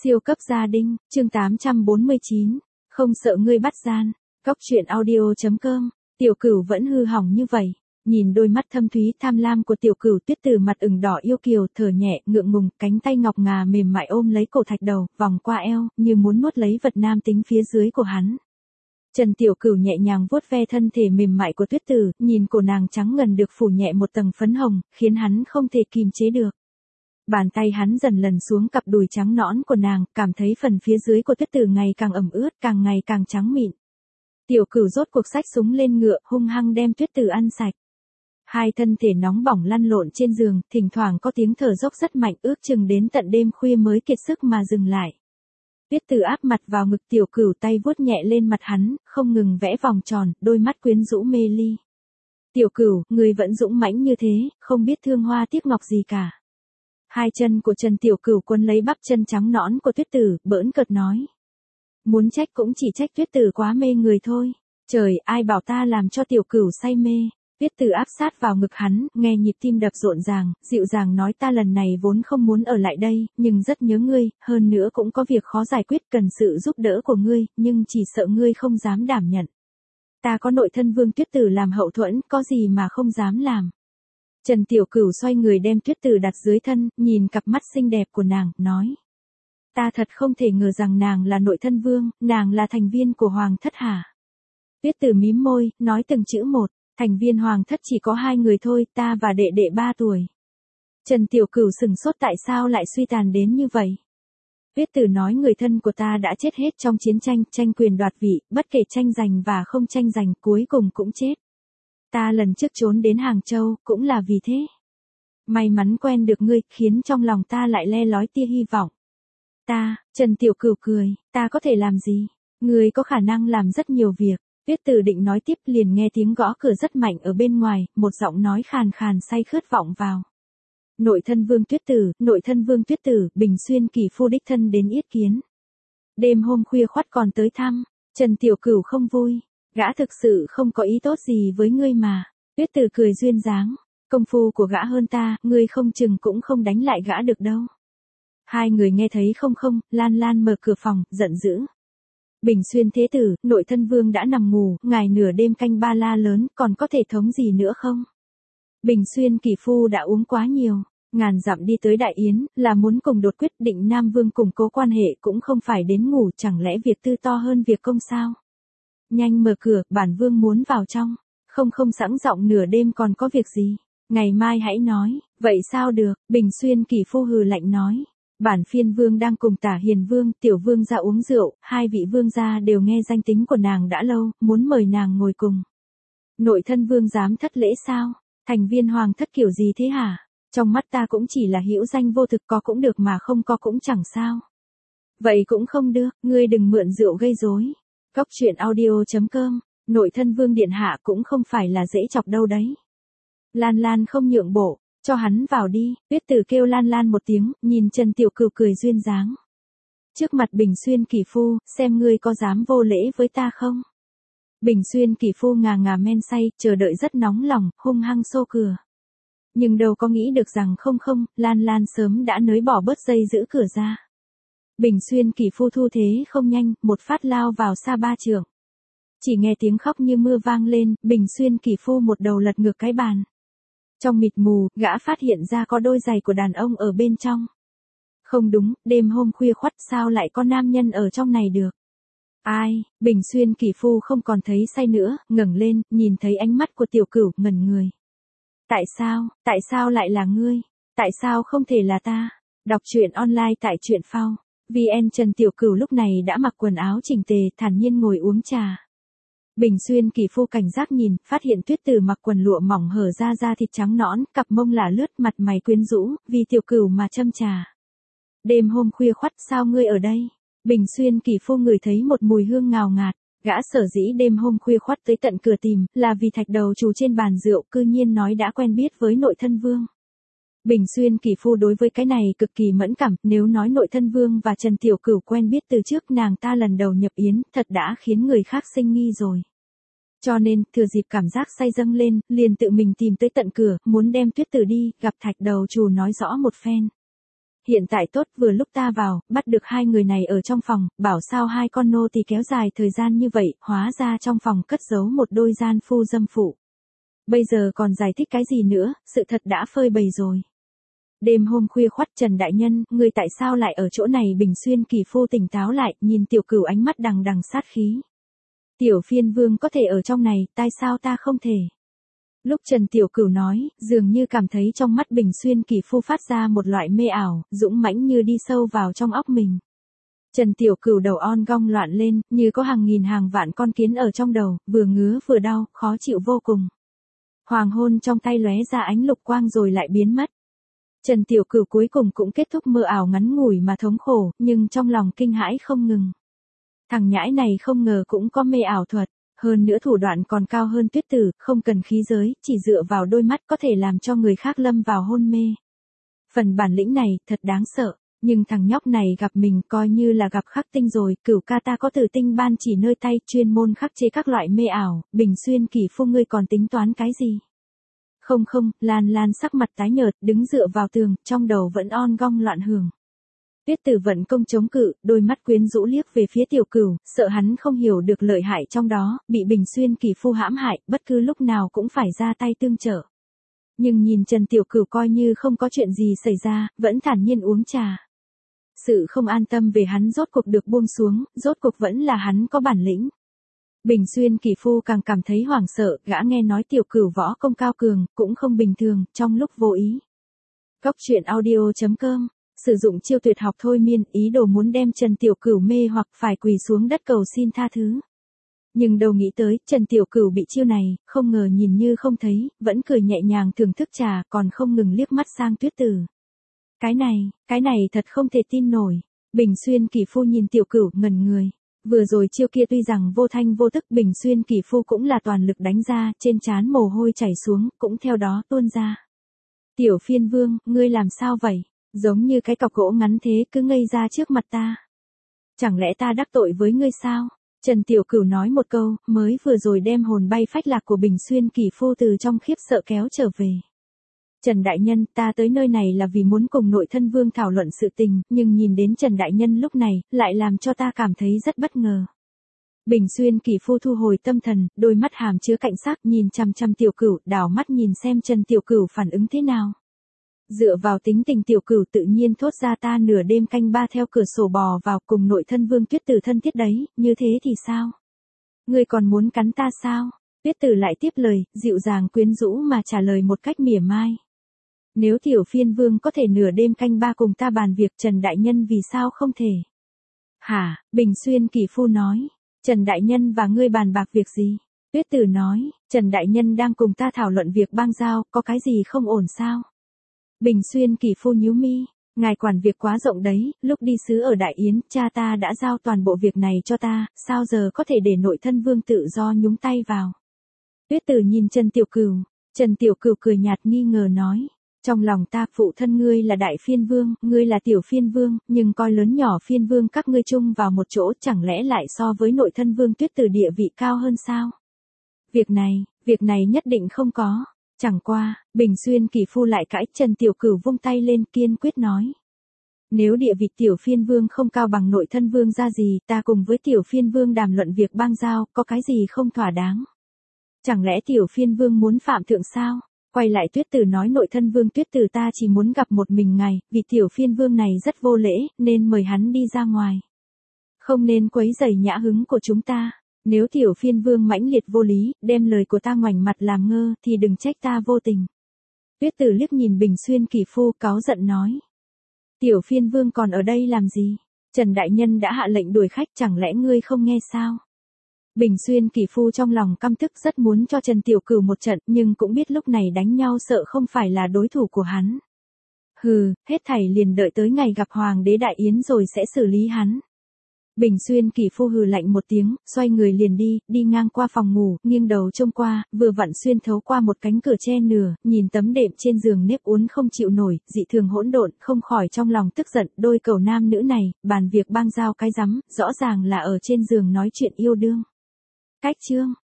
Siêu cấp gia đình, chương 849, không sợ ngươi bắt gian, Cóc truyện audio.com, Tiểu Cửu vẫn hư hỏng như vậy. Nhìn đôi mắt thâm thúy tham lam của Tiểu Cửu, Tuyết Tử mặt ửng đỏ yêu kiều thở nhẹ ngượng ngùng, cánh tay ngọc ngà mềm mại ôm lấy cổ Thạch Đầu, vòng qua eo, như muốn nuốt lấy vật nam tính phía dưới của hắn. Trần Tiểu Cửu nhẹ nhàng vuốt ve thân thể mềm mại của Tuyết Tử, nhìn cổ nàng trắng ngần được phủ nhẹ một tầng phấn hồng, khiến hắn không thể kìm chế được. Bàn tay hắn dần lần xuống cặp đùi trắng nõn của nàng, cảm thấy phần phía dưới của Tuyết Tử ngày càng ẩm ướt, càng ngày càng trắng mịn. Tiểu Cửu rốt cuộc xách súng lên ngựa, hung hăng đem Tuyết Tử ăn sạch. Hai thân thể nóng bỏng lăn lộn trên giường, thỉnh thoảng có tiếng thở dốc rất mạnh, ước chừng đến tận đêm khuya mới kiệt sức mà dừng lại. Tuyết Tử áp mặt vào ngực Tiểu Cửu, tay vuốt nhẹ lên mặt hắn, không ngừng vẽ vòng tròn, đôi mắt quyến rũ mê ly. Tiểu Cửu, người vẫn dũng mãnh như thế, không biết thương hoa tiếc ngọc gì cả. Hai chân của Trần Tiểu Cửu quấn lấy bắp chân trắng nõn của Tuyết Tử, bỡn cợt nói. Muốn trách cũng chỉ trách Tuyết Tử quá mê người thôi. Trời, ai bảo ta làm cho Tiểu Cửu say mê. Tuyết Tử áp sát vào ngực hắn, nghe nhịp tim đập rộn ràng, dịu dàng nói, ta lần này vốn không muốn ở lại đây, nhưng rất nhớ ngươi, hơn nữa cũng có việc khó giải quyết cần sự giúp đỡ của ngươi, nhưng chỉ sợ ngươi không dám đảm nhận. Ta có nội thân Vương Tuyết Tử làm hậu thuẫn, có gì mà không dám làm. Trần Tiểu Cửu xoay người đem Tuyết Tử đặt dưới thân, nhìn cặp mắt xinh đẹp của nàng, nói. Ta thật không thể ngờ rằng nàng là nội thân vương, nàng là thành viên của Hoàng thất hả? Tuyết Tử mím môi, nói từng chữ một, thành viên Hoàng thất chỉ có 2 người thôi, ta và đệ đệ 3 tuổi. Trần Tiểu Cửu sừng sốt, tại sao lại suy tàn đến như vậy? Tuyết Tử nói, người thân của ta đã chết hết trong chiến tranh, tranh quyền đoạt vị, bất kể tranh giành và không tranh giành, cuối cùng cũng chết. Ta lần trước trốn đến Hàng Châu, cũng là vì thế. May mắn quen được ngươi, khiến trong lòng ta lại le lói tia hy vọng. Trần Tiểu Cửu cười, ta có thể làm gì? Ngươi có khả năng làm rất nhiều việc. Tuyết Tử định nói tiếp, liền nghe tiếng gõ cửa rất mạnh ở bên ngoài, một giọng nói khàn khàn say khướt vọng vào. Nội thân Vương Tuyết Tử, nội thân Vương Tuyết Tử, Bình Xuyên kỳ phu đích thân đến yết kiến. Đêm hôm khuya khoắt còn tới thăm. Trần Tiểu Cửu không vui. Gã thực sự không có ý tốt gì với ngươi mà. Tuyết Tử cười duyên dáng. Công phu của gã hơn ta, ngươi không chừng cũng không đánh lại gã được đâu. Hai người nghe thấy không, Lan Lan mở cửa phòng, giận dữ. Bình Xuyên thế tử, nội thân vương đã nằm ngủ, ngài nửa đêm canh ba la lớn, còn có thể thống gì nữa không? Bình Xuyên kỳ phu đã uống quá nhiều, ngàn dặm đi tới Đại Yến, là muốn cùng đột quyết định Nam Vương củng cố quan hệ, cũng không phải đến ngủ, chẳng lẽ việc tư to hơn việc công sao? Nhanh mở cửa, bản vương muốn vào trong. Không sẵn giọng, nửa đêm còn có việc gì? Ngày mai hãy nói. Vậy sao được? Bình Xuyên kỳ phu hừ lạnh nói. Bản phiên vương đang cùng Tả Hiền Vương, Tiểu Vương ra uống rượu, 2 vị vương gia đều nghe danh tính của nàng đã lâu, muốn mời nàng ngồi cùng. Nội thân vương dám thất lễ sao? Thành viên Hoàng thất kiểu gì thế hả? Trong mắt ta cũng chỉ là hữu danh vô thực, có cũng được mà không có cũng chẳng sao. Vậy cũng không được, ngươi đừng mượn rượu gây rối. Cóc truyện audio.com, nội thân vương điện hạ cũng không phải là dễ chọc đâu đấy. Lan Lan không nhượng bộ. Cho hắn vào đi. Tuyết Tử kêu Lan Lan một tiếng, nhìn Trần Tiểu Cửu cười duyên dáng. Trước mặt Bình Xuyên kỳ phu, xem ngươi có dám vô lễ với ta không? Bình Xuyên kỳ phu ngà ngà men say, chờ đợi rất nóng lòng, hung hăng xô cửa. Nhưng đâu có nghĩ được rằng không, Lan Lan sớm đã nới bỏ bớt dây giữ cửa ra. Bình Xuyên kỳ phu thu thế không nhanh, một phát lao vào xa 3 trượng. Chỉ nghe tiếng khóc như mưa vang lên, Bình Xuyên kỳ phu một đầu lật ngược cái bàn. Trong mịt mù, gã phát hiện ra có đôi giày của đàn ông ở bên trong. Không đúng, đêm hôm khuya khoắt sao lại có nam nhân ở trong này được? Ai? Bình Xuyên kỳ phu không còn thấy say nữa, ngẩng lên, nhìn thấy ánh mắt của Tiểu Cửu, ngẩn người. Tại sao lại là ngươi? Tại sao không thể là ta? Đọc truyện online tại truyện phao. VN. Trần Tiểu Cửu lúc này đã mặc quần áo chỉnh tề, thản nhiên ngồi uống trà. Bình Xuyên kỳ phu cảnh giác nhìn, phát hiện Tuyết Tử mặc quần lụa mỏng hở ra da thịt trắng nõn, cặp mông lả lướt, mặt mày quyến rũ, vì Tiểu Cửu mà châm trà. Đêm hôm khuya khoắt, sao ngươi ở đây? Bình Xuyên kỳ phu ngửi thấy một mùi hương ngào ngạt, gã sở dĩ đêm hôm khuya khoắt tới tận cửa tìm, là vì Thạch Đầu trù trên bàn rượu, cư nhiên nói đã quen biết với nội thân vương. Bình Xuyên kỳ phu đối với cái này cực kỳ mẫn cảm, nếu nói nội thân vương và Trần Tiểu Cửu quen biết từ trước nàng ta lần đầu nhập yến, thật đã khiến người khác sinh nghi rồi. Cho nên, thừa dịp cảm giác say dâng lên, liền tự mình tìm tới tận cửa, muốn đem Tuyết Tử đi, gặp Thạch Đầu trù nói rõ một phen. hiện tại tốt, vừa lúc ta vào, bắt được hai người này ở trong phòng, bảo sao hai con nô tỳ kéo dài thời gian như vậy, hóa ra trong phòng cất giấu một đôi gian phu dâm phụ. Bây giờ còn giải thích cái gì nữa, sự thật đã phơi bày rồi. Đêm hôm khuya khoắt, Trần đại nhân, ngươi tại sao lại ở chỗ này? Bình Xuyên Kỳ Phu tỉnh táo lại, nhìn Tiểu Cửu ánh mắt đằng đằng sát khí. Tiểu phiên vương có thể ở trong này, tại sao ta không thể? Lúc Trần Tiểu Cửu nói, dường như cảm thấy trong mắt Bình Xuyên Kỳ Phu phát ra một loại mê ảo, dũng mãnh như đi sâu vào trong óc mình. Trần Tiểu Cửu đầu on gong loạn lên, như có hàng nghìn hàng vạn con kiến ở trong đầu, vừa ngứa vừa đau, khó chịu vô cùng. Hoàng hôn trong tay lóe ra ánh lục quang rồi lại biến mất. Trần Tiểu Cửu cuối cùng cũng kết thúc mơ ảo ngắn ngủi mà thống khổ, nhưng trong lòng kinh hãi không ngừng. Thằng nhãi này không ngờ cũng có mê ảo thuật, hơn nữa thủ đoạn còn cao hơn Tuyết Tử, không cần khí giới, chỉ dựa vào đôi mắt có thể làm cho người khác lâm vào hôn mê. Phần bản lĩnh này thật đáng sợ, nhưng thằng nhóc này gặp mình coi như là gặp khắc tinh rồi. Cửu ca, ta có Tử Tinh ban chỉ nơi tay, chuyên môn khắc chế các loại mê ảo. Bình Xuyên Kỳ Phu, ngươi còn tính toán cái gì? Không không, Lan Lan sắc mặt tái nhợt, đứng dựa vào tường, trong đầu vẫn on gong loạn hưởng. Tuyết Tử vận công chống cự, đôi mắt quyến rũ liếc về phía Tiểu Cửu, sợ hắn không hiểu được lợi hại trong đó, bị Bình Xuyên Kỳ Phu hãm hại, bất cứ lúc nào cũng phải ra tay tương trợ. Nhưng nhìn Trần Tiểu Cửu coi như không có chuyện gì xảy ra, vẫn thản nhiên uống trà. Sự không an tâm về hắn rốt cuộc được buông xuống, rốt cuộc vẫn là hắn có bản lĩnh. Bình Xuyên Kỳ Phu càng cảm thấy hoảng sợ, gã nghe nói Tiểu Cửu võ công cao cường, cũng không bình thường, trong lúc vô ý. Góc truyện audio.com, sử dụng chiêu tuyệt học thôi miên, ý đồ muốn đem Trần Tiểu Cửu mê hoặc phải quỳ xuống đất cầu xin tha thứ. Nhưng đâu nghĩ tới, Trần Tiểu Cửu bị chiêu này, không ngờ nhìn như không thấy, vẫn cười nhẹ nhàng thưởng thức trà, còn không ngừng liếc mắt sang Tuyết Tử. Cái này thật không thể tin nổi. Bình Xuyên Kỳ Phu nhìn Tiểu Cửu ngẩn người. Vừa rồi chiêu kia tuy rằng vô thanh vô tức, Bình Xuyên Kỳ Phu cũng là toàn lực đánh ra, trên trán mồ hôi chảy xuống, cũng theo đó tuôn ra. Tiểu phiên vương, ngươi làm sao vậy? Giống như cái cọc gỗ ngắn thế, cứ ngây ra trước mặt ta. Chẳng lẽ ta đắc tội với ngươi sao? Trần Tiểu Cửu nói một câu, mới vừa rồi đem hồn bay phách lạc của Bình Xuyên Kỳ Phu từ trong khiếp sợ kéo trở về. Trần đại nhân, ta tới nơi này là vì muốn cùng nội thân vương thảo luận sự tình, nhưng nhìn đến Trần đại nhân lúc này, lại làm cho ta cảm thấy rất bất ngờ. Bình Xuyên Kỳ Phu thu hồi tâm thần, đôi mắt hàm chứa cảnh sắc, nhìn chằm chằm Tiểu Cửu, đảo mắt nhìn xem Trần Tiểu Cửu phản ứng thế nào. Dựa vào tính tình Tiểu Cửu tự nhiên thốt ra, ta nửa đêm canh ba theo cửa sổ bò vào cùng nội thân vương Tuyết Tử thân thiết đấy, như thế thì sao? Ngươi còn muốn cắn ta sao? Tuyết Tử lại tiếp lời, dịu dàng quyến rũ mà trả lời một cách mỉa mai. Nếu Tiểu phiên vương có thể nửa đêm canh ba cùng ta bàn việc, Trần đại nhân vì sao không thể? Hả? Bình Xuyên Kỳ Phu nói. Trần đại nhân và ngươi bàn bạc việc gì? Tuyết Tử nói, Trần đại nhân đang cùng ta thảo luận việc bang giao, có cái gì không ổn sao? Bình Xuyên Kỳ Phu nhíu mi, ngài quản việc quá rộng đấy, lúc đi sứ ở Đại Yến, cha ta đã giao toàn bộ việc này cho ta, sao giờ có thể để nội thân vương tự do nhúng tay vào? Tuyết Tử nhìn Trần Tiểu Cửu cười nhạt nghi ngờ nói, trong lòng ta, phụ thân ngươi là đại phiên vương, ngươi là tiểu phiên vương, nhưng coi lớn nhỏ phiên vương các ngươi chung vào một chỗ, chẳng lẽ lại so với nội thân vương Tuyết Tử địa vị cao hơn sao? Việc này nhất định không có. Chẳng qua, Bình Xuyên Kỳ Phu lại cãi. Trần Tiểu Cửu vung tay lên kiên quyết nói. Nếu địa vị tiểu phiên vương không cao bằng nội thân vương ra gì, ta cùng với tiểu phiên vương đàm luận việc bang giao, có cái gì không thỏa đáng? Chẳng lẽ tiểu phiên vương muốn phạm thượng sao? Quay lại Tuyết Tử nói, nội thân vương Tuyết Tử ta chỉ muốn gặp một mình ngài, vì tiểu phiên vương này rất vô lễ, nên mời hắn đi ra ngoài. Không nên quấy rầy nhã hứng của chúng ta. Nếu tiểu phiên vương mãnh liệt vô lý, đem lời của ta ngoảnh mặt làm ngơ, thì đừng trách ta vô tình. Tuyết Tử liếc nhìn Bình Xuyên Kỳ Phu, cáu giận nói. Tiểu phiên vương còn ở đây làm gì? Trần đại nhân đã hạ lệnh đuổi khách, chẳng lẽ ngươi không nghe sao? Bình Xuyên Kỳ Phu trong lòng căm tức, rất muốn cho Trần Tiểu Cửu một trận, nhưng cũng biết lúc này đánh nhau sợ không phải là đối thủ của hắn. Hừ, hết thảy liền đợi tới ngày gặp Hoàng đế Đại Yến rồi sẽ xử lý hắn. Bình Xuyên Kỳ Phu hừ lạnh một tiếng, xoay người liền đi ngang qua phòng ngủ, nghiêng đầu trông qua, vừa vặn xuyên thấu qua một cánh cửa che nửa, nhìn tấm đệm trên giường nếp uốn không chịu nổi, dị thường hỗn độn, không khỏi trong lòng tức giận, đôi cẩu nam nữ này, bàn việc bang giao cái rắm, rõ ràng là ở trên giường nói chuyện yêu đương. Cách chương